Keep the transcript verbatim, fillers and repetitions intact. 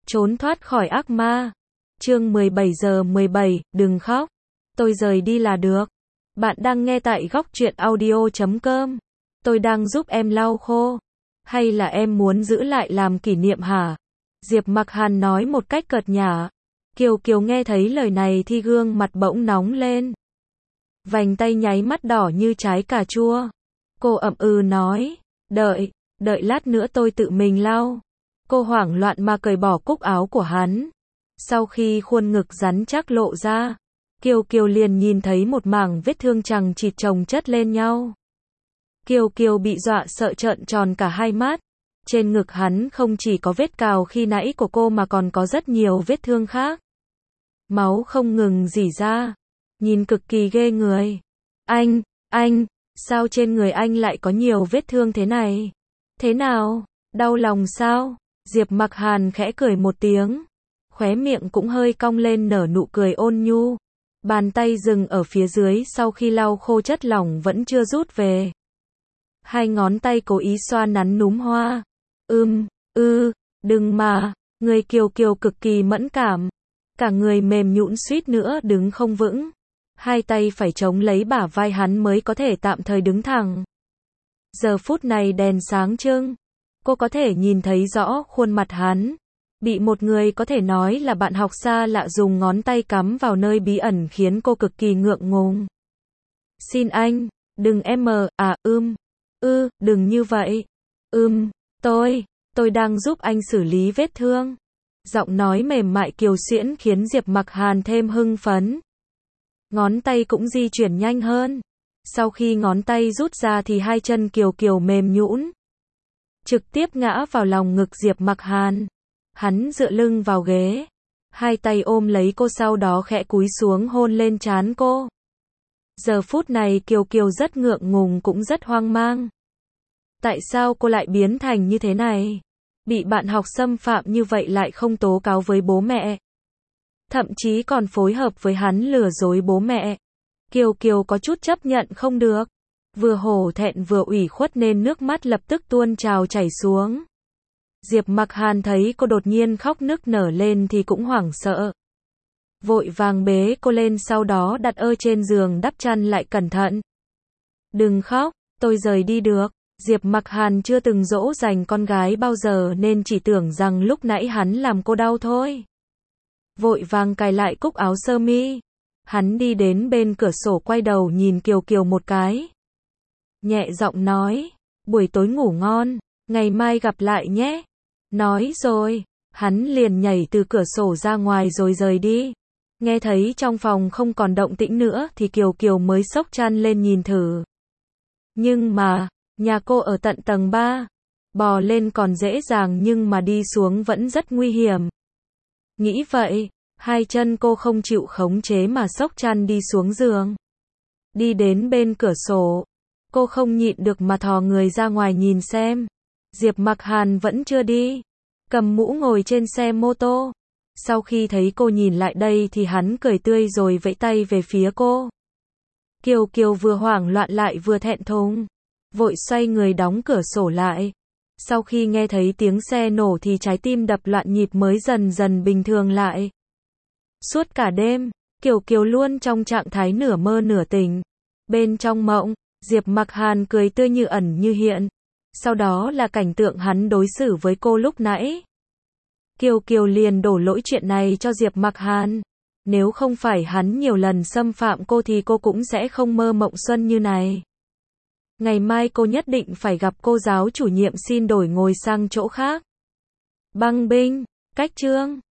Trốn thoát khỏi ác ma. Chương mười bảy giờ mười bảy, đừng khóc. Tôi rời đi là được. Bạn đang nghe tại góc truyện audio chấm com. Tôi đang giúp em lau khô. Hay là em muốn giữ lại làm kỷ niệm hả? Diệp Mặc Hàn nói một cách cợt nhả. Kiều Kiều nghe thấy lời này thì gương mặt bỗng nóng lên. Vành tay nháy mắt đỏ như trái cà chua. Cô ậm ừ nói, đợi, đợi lát nữa tôi tự mình lau. Cô hoảng loạn mà cởi bỏ cúc áo của hắn. Sau khi khuôn ngực rắn chắc lộ ra, Kiều Kiều liền nhìn thấy một mảng vết thương chằng chịt chồng chất lên nhau. Kiều Kiều bị dọa sợ trợn tròn cả hai mắt. Trên ngực hắn không chỉ có vết cào khi nãy của cô mà còn có rất nhiều vết thương khác. Máu không ngừng rỉ ra. Nhìn cực kỳ ghê người. Anh, anh, sao trên người anh lại có nhiều vết thương thế này? Thế nào? Đau lòng sao? Diệp Mặc Hàn khẽ cười một tiếng. Khóe miệng cũng hơi cong lên nở nụ cười ôn nhu. Bàn tay dừng ở phía dưới sau khi lau khô chất lỏng vẫn chưa rút về. Hai ngón tay cố ý xoa nắn núm hoa. Ưm, ư, đừng mà. Người Kiều Kiều cực kỳ mẫn cảm. Cả người mềm nhũn suýt nữa đứng không vững. Hai tay phải chống lấy bả vai hắn mới có thể tạm thời đứng thẳng. Giờ phút này đèn sáng trưng. Cô có thể nhìn thấy rõ khuôn mặt hắn. Bị một người có thể nói là bạn học xa lạ dùng ngón tay cắm vào nơi bí ẩn khiến cô cực kỳ ngượng ngùng. Xin anh, đừng em mờ, à ưm, ư, đừng như vậy. Ưm, tôi, tôi đang giúp anh xử lý vết thương. Giọng nói mềm mại kiều xuyễn khiến Diệp Mặc Hàn thêm hưng phấn. Ngón tay cũng di chuyển nhanh hơn. Sau khi ngón tay rút ra thì hai chân Kiều Kiều mềm nhũn, trực tiếp ngã vào lòng ngực Diệp Mặc Hàn. Hắn dựa lưng vào ghế, hai tay ôm lấy cô sau đó khẽ cúi xuống hôn lên trán cô. Giờ phút này Kiều Kiều rất ngượng ngùng cũng rất hoang mang. Tại sao cô lại biến thành như thế này? Bị bạn học xâm phạm như vậy lại không tố cáo với bố mẹ. Thậm chí còn phối hợp với hắn lừa dối bố mẹ. Kiều Kiều có chút chấp nhận không được. Vừa hổ thẹn vừa ủy khuất nên nước mắt lập tức tuôn trào chảy xuống. Diệp Mặc Hàn thấy cô đột nhiên khóc nức nở lên thì cũng hoảng sợ. Vội vàng bế cô lên sau đó đặt ơ trên giường đắp chăn lại cẩn thận. Đừng khóc, tôi rời đi được. Diệp Mặc Hàn chưa từng dỗ dành con gái bao giờ nên chỉ tưởng rằng lúc nãy hắn làm cô đau thôi. Vội vàng cài lại cúc áo sơ mi. Hắn đi đến bên cửa sổ quay đầu nhìn Kiều Kiều một cái. Nhẹ giọng nói, buổi tối ngủ ngon, ngày mai gặp lại nhé. Nói rồi, hắn liền nhảy từ cửa sổ ra ngoài rồi rời đi. Nghe thấy trong phòng không còn động tĩnh nữa thì Kiều Kiều mới xốc chăn lên nhìn thử. Nhưng mà, nhà cô ở tận tầng ba. Bò lên còn dễ dàng nhưng mà đi xuống vẫn rất nguy hiểm. Nghĩ vậy, hai chân cô không chịu khống chế mà xốc chăn đi xuống giường. Đi đến bên cửa sổ. Cô không nhịn được mà thò người ra ngoài nhìn xem. Diệp Mặc Hàn vẫn chưa đi. Cầm mũ ngồi trên xe mô tô. Sau khi thấy cô nhìn lại đây thì hắn cười tươi rồi vẫy tay về phía cô. Kiều Kiều vừa hoảng loạn lại vừa thẹn thùng. Vội xoay người đóng cửa sổ lại. Sau khi nghe thấy tiếng xe nổ thì trái tim đập loạn nhịp mới dần dần bình thường lại. Suốt cả đêm, Kiều Kiều luôn trong trạng thái nửa mơ nửa tỉnh. Bên trong mộng, Diệp Mặc Hàn cười tươi như ẩn như hiện. Sau đó là cảnh tượng hắn đối xử với cô lúc nãy. Kiều Kiều liền đổ lỗi chuyện này cho Diệp Mặc Hàn. Nếu không phải hắn nhiều lần xâm phạm cô thì cô cũng sẽ không mơ mộng xuân như này. Ngày mai cô nhất định phải gặp cô giáo chủ nhiệm xin đổi ngồi sang chỗ khác. Băng binh, cách chương.